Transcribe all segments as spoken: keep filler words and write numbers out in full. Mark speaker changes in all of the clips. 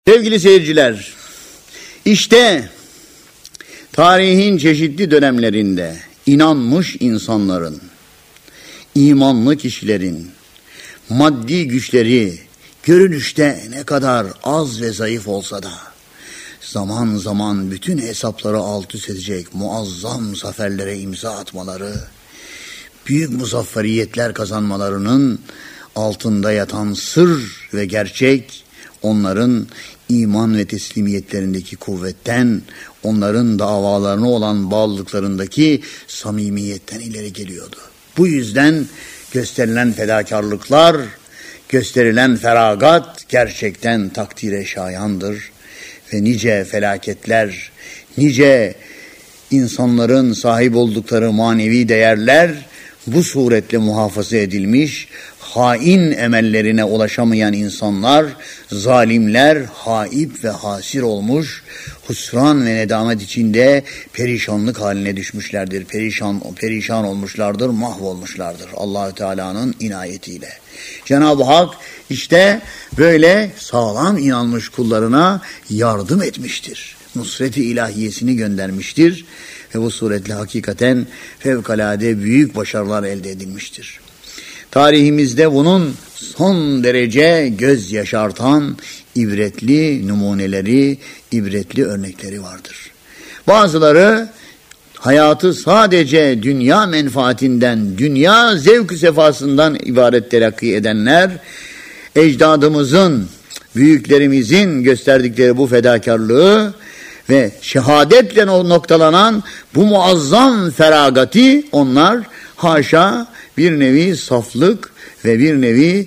Speaker 1: Sevgili seyirciler, işte tarihin çeşitli dönemlerinde inanmış insanların, imanlı kişilerin maddi güçleri görünüşte ne kadar az ve zayıf olsa da zaman zaman bütün hesapları alt üst edecek muazzam zaferlere imza atmaları, büyük muzafferiyetler kazanmalarının altında yatan sır ve gerçek, onların iman ve teslimiyetlerindeki kuvvetten, onların davalarına olan bağlılıklarındaki samimiyetten ileri geliyordu. Bu yüzden gösterilen fedakarlıklar, gösterilen feragat gerçekten takdire şayandır. Ve nice felaketler, nice insanların sahip oldukları manevi değerler bu suretle muhafaza edilmiş, hain emellerine ulaşamayan insanlar, zalimler haip ve hasir olmuş, husran ve nedamet içinde perişanlık haline düşmüşlerdir, perişan perişan olmuşlardır, mahvolmuşlardır Allahü Teala'nın inayetiyle. Cenab-ı Hak işte böyle sağlam inanmış kullarına yardım etmiştir. Nusret-i ilahiyesini göndermiştir ve bu suretle hakikaten fevkalade büyük başarılar elde edilmiştir. Tarihimizde bunun son derece göz yaşartan ibretli numuneleri, ibretli örnekleri vardır. Bazıları hayatı sadece dünya menfaatinden, dünya zevk-ü sefasından ibaret telakki edenler, ecdadımızın, büyüklerimizin gösterdikleri bu fedakarlığı ve şehadetle noktalanan bu muazzam feragati onlar haşa bir nevi saflık ve bir nevi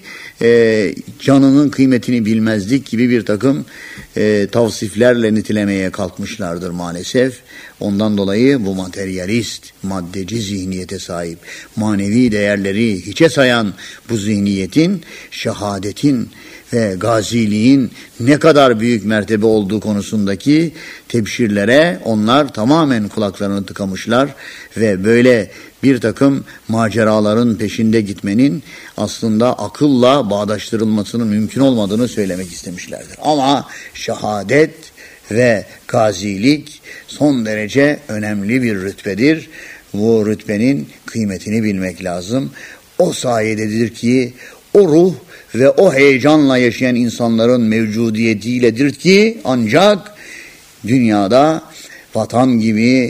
Speaker 1: e, canının kıymetini bilmezlik gibi bir takım e, tavsiflerle nitelemeye kalkmışlardır maalesef. Ondan dolayı bu materyalist, maddeci zihniyete sahip, manevi değerleri hiçe sayan bu zihniyetin, şehadetin ve gaziliğin ne kadar büyük mertebe olduğu konusundaki tebşirlere onlar tamamen kulaklarını tıkamışlar ve böyle bir takım maceraların peşinde gitmenin aslında akılla bağdaştırılmasının mümkün olmadığını söylemek istemişlerdir. Ama şehadet ve gazilik son derece önemli bir rütbedir. Bu rütbenin kıymetini bilmek lazım. O sayededir ki o ruh ve o heyecanla yaşayan insanların mevcudiyetiyledir ki ancak dünyada vatan gibi,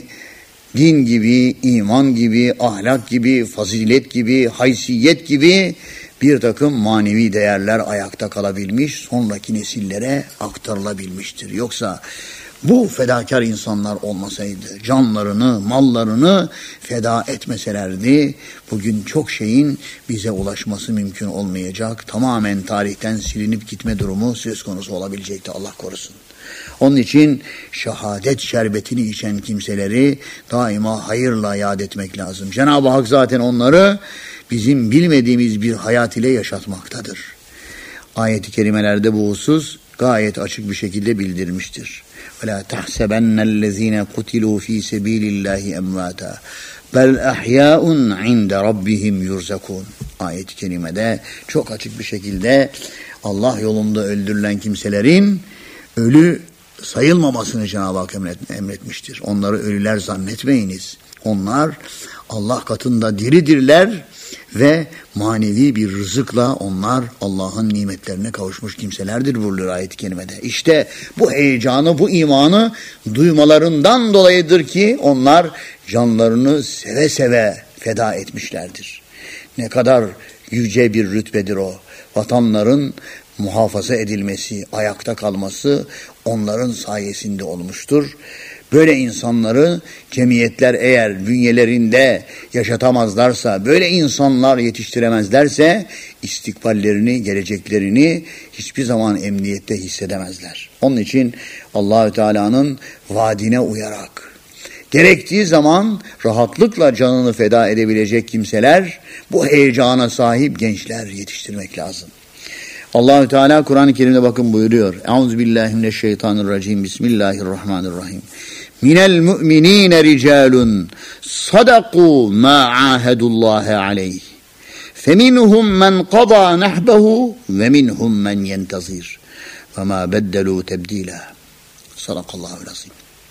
Speaker 1: din gibi, iman gibi, ahlak gibi, fazilet gibi, haysiyet gibi bir takım manevi değerler ayakta kalabilmiş, sonraki nesillere aktarılabilmiştir. Yoksa bu fedakar insanlar olmasaydı, canlarını, mallarını feda etmeselerdi, bugün çok şeyin bize ulaşması mümkün olmayacak, tamamen tarihten silinip gitme durumu söz konusu olabilecekti, Allah korusun. Onun için şehadet şerbetini içen kimseleri daima hayırla yad etmek lazım. Cenab-ı Hak zaten onları bizim bilmediğimiz bir hayat ile yaşatmaktadır. Ayet-i kerimelerde bu husus gayet açık bir şekilde bildirmiştir. وَلَا تَحْسَبَنَّ الَّذ۪ينَ قُتِلُوا ف۪ي سَب۪يلِ اللّٰهِ اَمْوَاتًا بَلْ اَحْيَاءٌ عِنْدَ رَبِّهِمْ يُرْزَقُونَ. Ayet-i kerimede çok açık bir şekilde Allah yolunda öldürülen kimselerin ölü sayılmamasını Cenab-ı Hak emretmiştir. Onları ölüler zannetmeyiniz. Onlar Allah katında diridirler ve manevi bir rızıkla onlar Allah'ın nimetlerine kavuşmuş kimselerdir buyuruyor ayet-i kerimede. İşte bu heyecanı, bu imanı duymalarından dolayıdır ki onlar canlarını seve seve feda etmişlerdir. Ne kadar yüce bir rütbedir o. Vatanların muhafaza edilmesi, ayakta kalması onların sayesinde olmuştur. Böyle insanları cemiyetler eğer bünyelerinde yaşatamazlarsa, böyle insanlar yetiştiremezlerse istikballerini, geleceklerini hiçbir zaman emniyette hissedemezler. Onun için Allahü Teala'nın vaadine uyarak, gerektiği zaman rahatlıkla canını feda edebilecek kimseler, bu heyecana sahip gençler yetiştirmek lazım. Allahü Teala Kur'an-ı Kerim'de bakın buyuruyor. Euzubillahimineşşeytanirracim. Bismillahirrahmanirrahim. Minel mu'minine ricalun sadaku ma ahadullahi aleyh. Feminhum men qada nahbehu ve minhum men yentazir. ve ma beddelu tebdila. Sadakallahu lazim.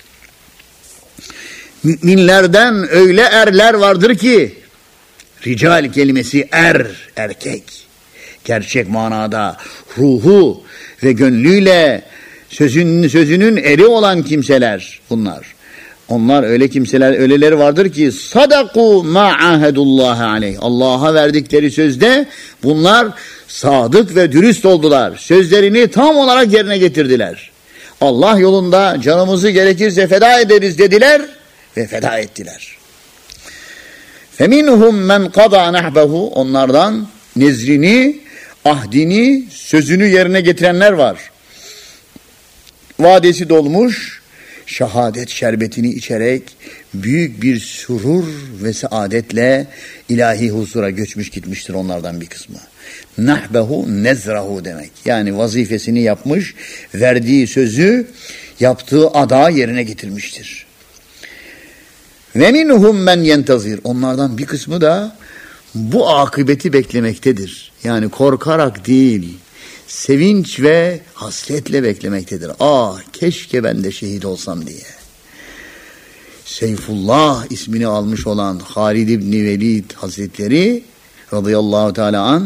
Speaker 1: Müminlerden öyle erler vardır ki, rical kelimesi er, erkek. Gerçek manada ruhu ve gönlüyle sözünün, sözünün eri olan kimseler bunlar. Onlar öyle kimseler, öyleleri vardır ki sadaku ma ahedullah aleyh. Allah'a verdikleri sözde bunlar sadık ve dürüst oldular. Sözlerini tam olarak yerine getirdiler. Allah yolunda canımızı gerekirse feda ederiz dediler ve feda ettiler. Feminhum men qada nahbehu. Onlardan nezrini, ahdini, sözünü yerine getirenler var. Vadesi dolmuş, şehadet şerbetini içerek büyük bir surur ve saadetle ilahi huzura göçmüş gitmiştir onlardan bir kısmı. Nahbehu nezrahu demek. Yani vazifesini yapmış, verdiği sözü, yaptığı ada yerine getirmiştir. Ve minhum men yentazir. Onlardan bir kısmı da bu akıbeti beklemektedir. Yani korkarak değil, sevinç ve hasretle beklemektedir. Ah keşke ben de şehit olsam diye. Seyfullah ismini almış olan Halid İbni Velid Hazretleri radıyallahu teala an,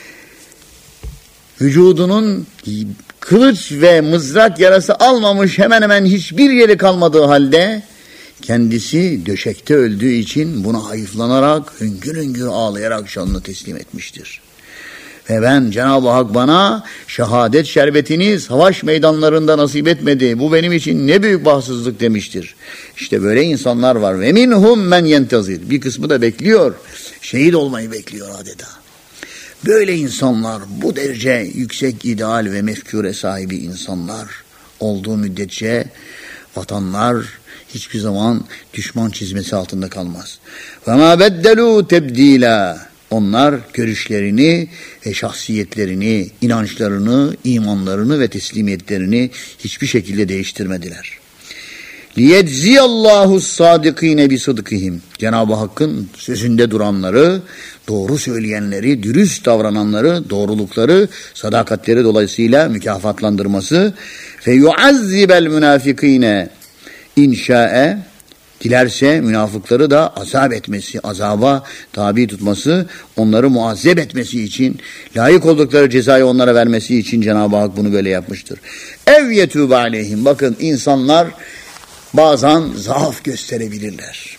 Speaker 1: vücudunun kılıç ve mızrak yarası almamış hemen hemen hiçbir yeri kalmadığı halde kendisi döşekte öldüğü için buna hayıflanarak hüngür hüngür ağlayarak canını teslim etmiştir. Ve ben Cenab-ı Hak bana şehadet şerbetini savaş meydanlarında nasip etmedi. Bu benim için ne büyük bahtsızlık demiştir. İşte böyle insanlar var. Ve minhum men yentazir. Bir kısmı da bekliyor. Şehit olmayı bekliyor adeta. Böyle insanlar, bu derece yüksek ideal ve mefkure sahibi insanlar olduğu müddetçe vatanlar hiçbir zaman düşman çizmesi altında kalmaz. Ve ma beddelu tebdila. Onlar görüşlerini ve şahsiyetlerini, inançlarını, imanlarını ve teslimiyetlerini hiçbir şekilde değiştirmediler. Liyedziyallahu sadikine bi sıdkihim. Cenab-ı Hakk'ın sözünde duranları, doğru söyleyenleri, dürüst davrananları, doğrulukları, sadakatleri dolayısıyla mükafatlandırması fe yuazzibel münafikine inşa'e, dilerse münafıkları da azap etmesi, azaba tabi tutması, onları muazzep etmesi için, layık oldukları cezayı onlara vermesi için Cenab-ı Hak bunu böyle yapmıştır. Ev yetûbe aleyhim. Bakın insanlar bazen zaaf gösterebilirler.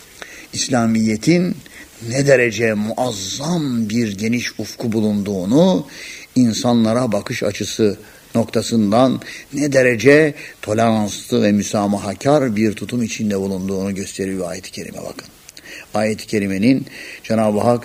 Speaker 1: İslamiyet'in ne derece muazzam bir geniş ufku bulunduğunu, insanlara bakış açısı noktasından ne derece toleranslı ve müsamahakar bir tutum içinde bulunduğunu gösteriyor ayet-i kerime bakın. Ayet-i kerimenin Cenab-ı Hak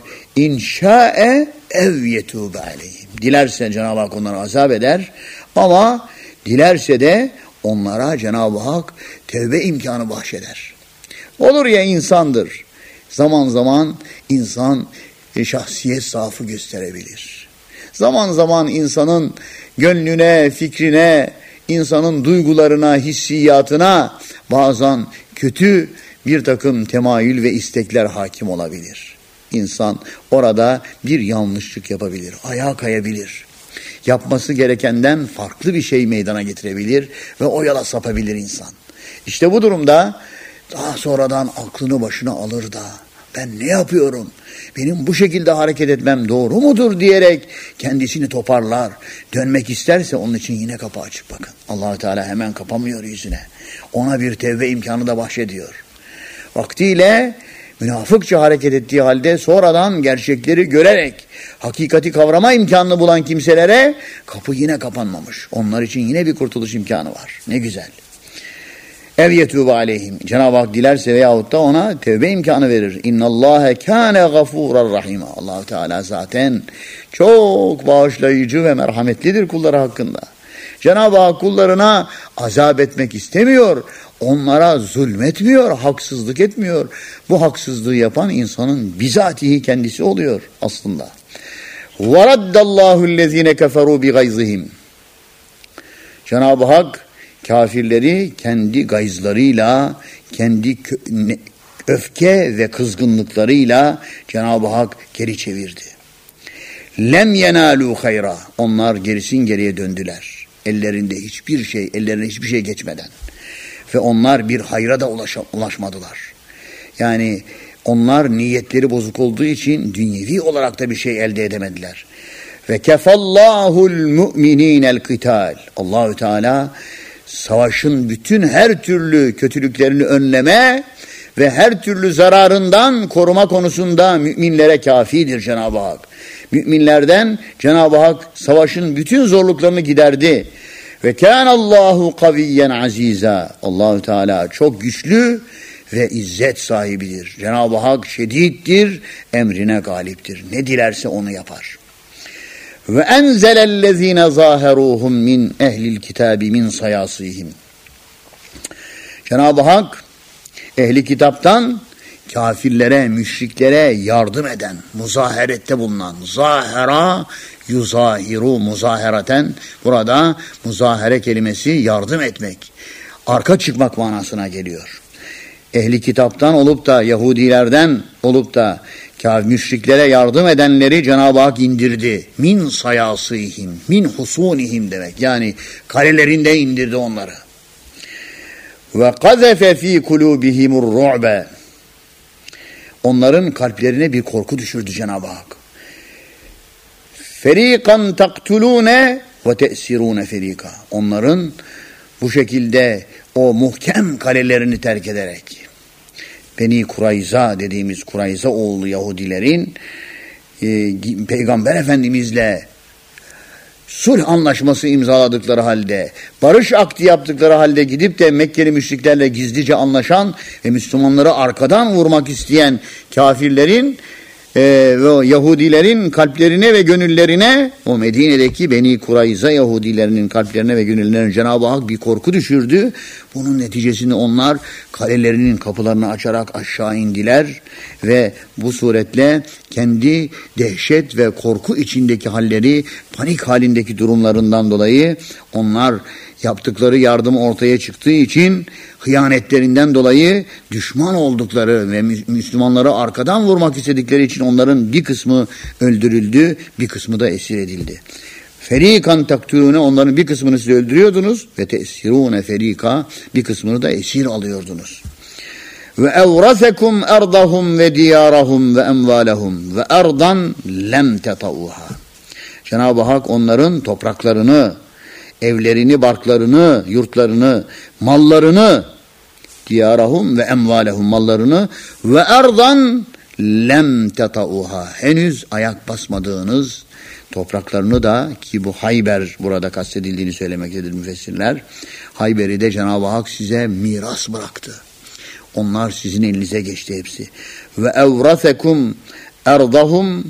Speaker 1: inşa'e ev yetûbe aleyhim. Dilerse Cenab-ı Hak onları azap eder ama dilerse de onlara Cenab-ı Hak tevbe imkanı bahşeder. Olur ya insandır. Zaman zaman insan şahsiyet zaafı gösterebilir. Zaman zaman insanın gönlüne, fikrine, insanın duygularına, hissiyatına bazen kötü bir takım temayül ve istekler hakim olabilir. İnsan orada bir yanlışlık yapabilir, ayağa kayabilir. Yapması gerekenden farklı bir şey meydana getirebilir ve o yola sapabilir insan. İşte bu durumda daha sonradan aklını başına alır da ben ne yapıyorum? Benim bu şekilde hareket etmem doğru mudur diyerek kendisini toparlar. Dönmek isterse onun için yine kapı açık bakın. Allah-u Teala hemen kapamıyor yüzüne. Ona bir tevbe imkanı da bahşediyor. Vaktiyle münafıkça hareket ettiği halde sonradan gerçekleri görerek hakikati kavrama imkanını bulan kimselere kapı yine kapanmamış. Onlar için yine bir kurtuluş imkanı var. Ne güzel. Ev yetûbe aleyhim. Cenab-ı Hak dilerse veyahut da ona tevbe imkanı verir. İnnallâhe kâne gafûrar rahîmâ. Allah-u Teala zaten çok bağışlayıcı ve merhametlidir kulları hakkında. Cenab-ı Hak kullarına azap etmek istemiyor. Onlara zulmetmiyor, haksızlık etmiyor. Bu haksızlığı yapan insanın bizatihi kendisi oluyor aslında. وَرَدَّ اللّٰهُ الَّذ۪ينَ كَفَرُوا بِغَيْظِهِمْ. Cenab-ı Hak kafirleri kendi gayzlarıyla, kendi öfke ve kızgınlıklarıyla Cenab-ı Hak geri çevirdi. Lem yenâlû hayra. Onlar gerisin geriye döndüler. ellerinde hiçbir şey, ellerine hiçbir şey geçmeden. Ve onlar bir hayra da ulaşa, ulaşmadılar. Yani onlar niyetleri bozuk olduğu için dünyevi olarak da bir şey elde edemediler. Ve kefallahul mu'mininel kıtal. Allahü Teala savaşın bütün her türlü kötülüklerini önleme ve her türlü zararından koruma konusunda müminlere kafidir Cenab-ı Hak. Müminlerden Cenab-ı Hak savaşın bütün zorluklarını giderdi. Ve kânallâhu kaviyyen azîzâ. Allahü Teala çok güçlü ve izzet sahibidir. Cenab-ı Hak şediddir, emrine galiptir. Ne dilerse onu yapar. Ve enzelellezîne zâherûhum min ehlil kitâbi min sayâsîhim. Cenab-ı Hak ehli kitaptan kafirlere, müşriklere yardım eden, muzaherette bulunan, zahera yuzahiru muzaheraten, burada muzahere kelimesi yardım etmek, arka çıkmak manasına geliyor. Ehli kitaptan olup da Yahudilerden olup da müşriklere yardım edenleri Cenab-ı Hak indirdi. Min sayasihim, min husunihim demek. Yani kalelerinde indirdi onları. Ve kazefe fi kulubihimur ru'be. Onların kalplerine bir korku düşürdü Cenab-ı Hak. Ferikan taktulune ve te'sirune ferika. Onların bu şekilde o muhkem kalelerini terk ederek Beni Kurayza dediğimiz Kurayza oğlu Yahudilerin e, Peygamber Efendimizle sulh anlaşması imzaladıkları halde, barış akdi yaptıkları halde gidip de Mekkeli müşriklerle gizlice anlaşan ve Müslümanları arkadan vurmak isteyen kafirlerin e, ve Yahudilerin kalplerine ve gönüllerine, o Medine'deki Beni Kurayza Yahudilerinin kalplerine ve gönüllerine Cenab-ı Hak bir korku düşürdü. Bunun neticesinde onlar kalelerinin kapılarını açarak aşağı indiler ve bu suretle kendi dehşet ve korku içindeki halleri, panik halindeki durumlarından dolayı onlar yaptıkları yardım ortaya çıktığı için hıyanetlerinden dolayı düşman oldukları ve Müslümanları arkadan vurmak istedikleri için onların bir kısmı öldürüldü, bir kısmı da esir edildi. Ferikan taktulune, onların bir kısmını siz öldürüyordunuz ve tesirune ferika, bir kısmını da esir alıyordunuz. Ve evrasekum erdahum ve diyarahum ve emvalahum ve erdan lem tetauha. Cenab-ı Hak onların topraklarını, evlerini, barklarını, yurtlarını, mallarını, diyarahum ve emvalehum, mallarını ve erdan lem tetauha, henüz ayak basmadığınız topraklarını da, ki bu Hayber burada kastedildiğini söylemektedir müfessirler. Hayber'i de Cenab-ı Hak size miras bıraktı. Onlar sizin elinize geçti hepsi. Ve evrasekum erdahum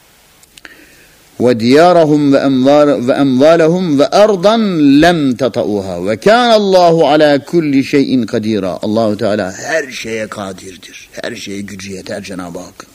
Speaker 1: ve diyarahum ve emvar ve emvalahum ve erdan lem tetauha ve kânallahu ala kulli şeyin kadira. Allahu Teala her şeye kadirdir. Her şeye gücü yeter Cenab-ı Hak.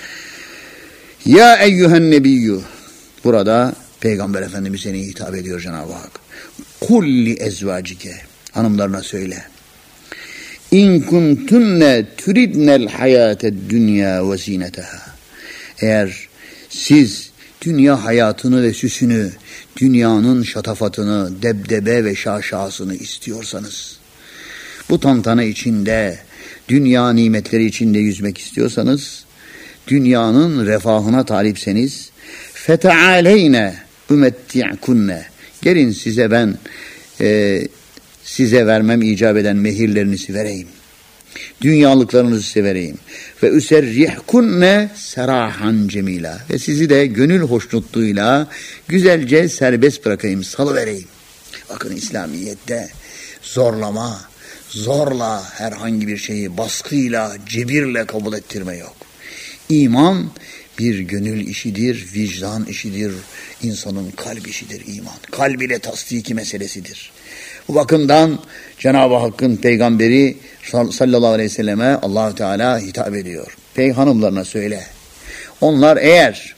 Speaker 1: Ya eyyühen nebiyyü. Burada Peygamber Efendimiz seni hitap ediyor Cenab-ı Hak. Kulli ezvacike. Hanımlarına söyle. İn kuntunne turidnel hayâted dünya ve zineteha. Eğer siz dünya hayatını ve süsünü, dünyanın şatafatını, debdebe ve şaşasını istiyorsanız, bu tantana içinde, dünya nimetleri içinde yüzmek istiyorsanız, dünyanın refahına talipseniz, fetealeyne ümetti'kunne, gelin size ben e, size vermem icap eden mehirlerinizi vereyim. Dünyalıklarınızı size vereyim. Ve üserrihkunne serahan cemila. Ve sizi de gönül hoşnutluğuyla güzelce serbest bırakayım, salıvereyim. Bakın İslamiyet'te zorlama, zorla herhangi bir şeyi baskıyla, cebirle kabul ettirme yok. İman bir gönül işidir, vicdan işidir, insanın kalp işidir iman. Kalb ile tasdiki meselesidir. Bu bakımdan Cenab-ı Hakk'ın peygamberi sallallahu aleyhi ve selleme Allah-u Teala hitap ediyor. Pey hanımlarına söyle. Onlar eğer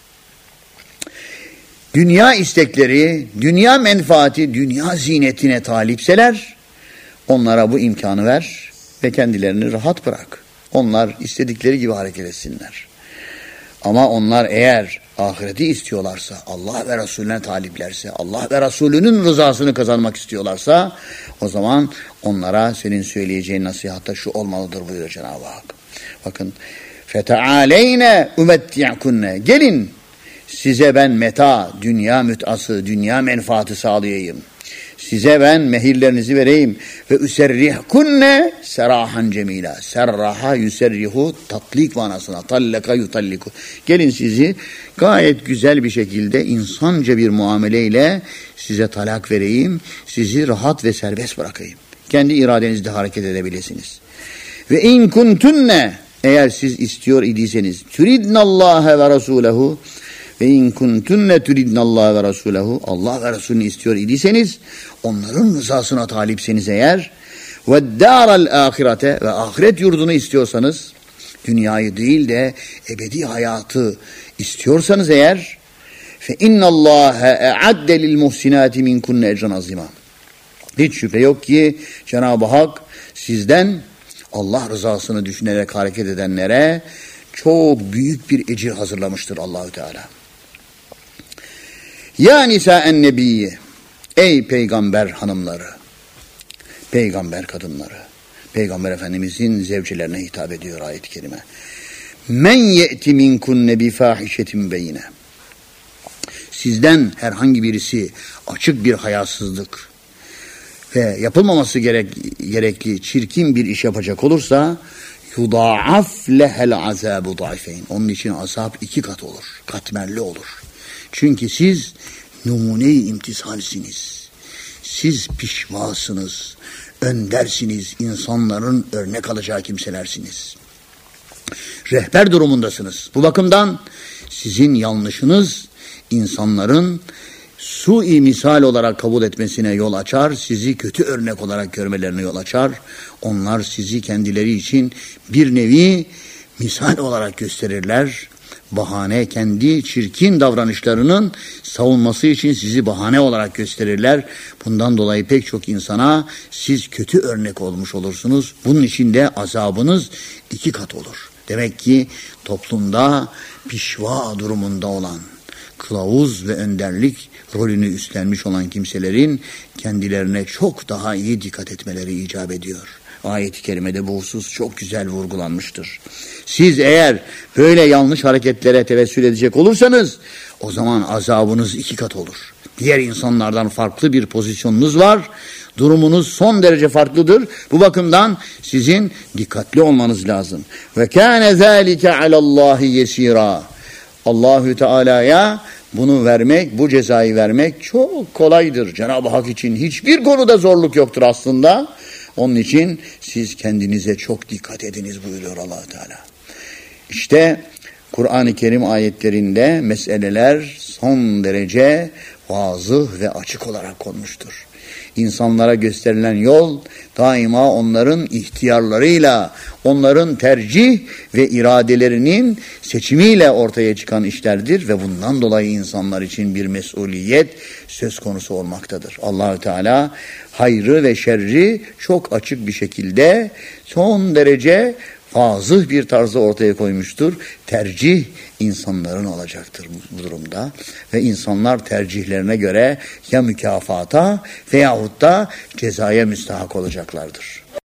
Speaker 1: dünya istekleri, dünya menfaati, dünya zinetine talipseler, onlara bu imkanı ver ve kendilerini rahat bırak. Onlar istedikleri gibi hareket etsinler. Ama onlar eğer ahireti istiyorlarsa, Allah ve Resulüne taliplerse, Allah ve Resulünün rızasını kazanmak istiyorlarsa, o zaman onlara senin söyleyeceğin nasihatta şu olmalıdır buyuruyor Cenab-ı Hak. Bakın, فَتَعَالَيْنَ اُمَتِّعْكُنَّ gelin size ben meta, dünya mütası, dünya menfaati sağlayayım. Size ben mehirlerinizi vereyim. Ve üserrihkunne serahan cemila. Serraha yüserrihu tatlik manasına. Tallaka yutalliku. Gelin sizi gayet güzel bir şekilde insanca bir muameleyle size talak vereyim. Sizi rahat ve serbest bırakayım. Kendi iradenizde hareket edebilirsiniz. Ve in kuntunne eğer siz istiyor idiyseniz turidnallâhe ve rasûlehu ve in kuntunne turidnallâhe ve rasûlehu Allah ve Resulünü istiyor idiyseniz onların rızasına talipseniz eğer ve dâral âhirete ve ahiret yurdunu istiyorsanız dünyayı değil de ebedi hayatı istiyorsanız eğer fe innallâhe e'adde lil muhsinâti minkunne ecran azîmâ. Hiç şüphe yok ki Cenab-ı Hak sizden Allah rızasını düşünerek hareket edenlere çok büyük bir ecir hazırlamıştır Allahü Teala. Ya nisâen nebiyye ey peygamber hanımları, peygamber kadınları, peygamber efendimizin zevcelerine hitap ediyor ayet-i kerime. Men ye'ti minkunne bi fâhişetin beyine. Sizden herhangi birisi açık bir hayasızlık ve yapılmaması gerek, gerekli çirkin bir iş yapacak olursa yudaaf lehel azabu da'ifeyn. Onun için azap iki kat olur. Katmerli olur. Çünkü siz numune-i imtisalsiniz. Siz pişvasınız. Öndersiniz. İnsanların örnek alacağı kimselersiniz. Rehber durumundasınız. Bu bakımdan sizin yanlışınız insanların su-i misal olarak kabul etmesine yol açar, sizi kötü örnek olarak görmelerine yol açar. Onlar sizi kendileri için bir nevi misal olarak gösterirler. Bahane, kendi çirkin davranışlarının savunması için sizi bahane olarak gösterirler. Bundan dolayı pek çok insana siz kötü örnek olmuş olursunuz. Bunun için de azabınız iki kat olur. Demek ki toplumda pişva durumunda olan, kılavuz ve önderlik rolünü üstlenmiş olan kimselerin kendilerine çok daha iyi dikkat etmeleri icap ediyor. Ayet-i kerimede bu husus çok güzel vurgulanmıştır. Siz eğer böyle yanlış hareketlere tevessül edecek olursanız o zaman azabınız iki kat olur. Diğer insanlardan farklı bir pozisyonunuz var. Durumunuz son derece farklıdır. Bu bakımdan sizin dikkatli olmanız lazım. Ve kâne zâlike alallâhi yesîrâ. Allahü Teala'ya bunu vermek, bu cezayı vermek çok kolaydır. Cenab-ı Hak için hiçbir konuda zorluk yoktur aslında. Onun için siz kendinize çok dikkat ediniz buyuruyor Allah Teala. İşte Kur'an-ı Kerim ayetlerinde meseleler son derece vazıh ve açık olarak konmuştur. İnsanlara gösterilen yol daima onların ihtiyarlarıyla, onların tercih ve iradelerinin seçimiyle ortaya çıkan işlerdir ve bundan dolayı insanlar için bir mesuliyet söz konusu olmaktadır. Allahü Teala hayrı ve şerri çok açık bir şekilde son derece fazih bir tarzda ortaya koymuştur. Tercih insanların olacaktır bu durumda ve insanlar tercihlerine göre ya mükafata veyahut da cezaya müstahak olacaklardır.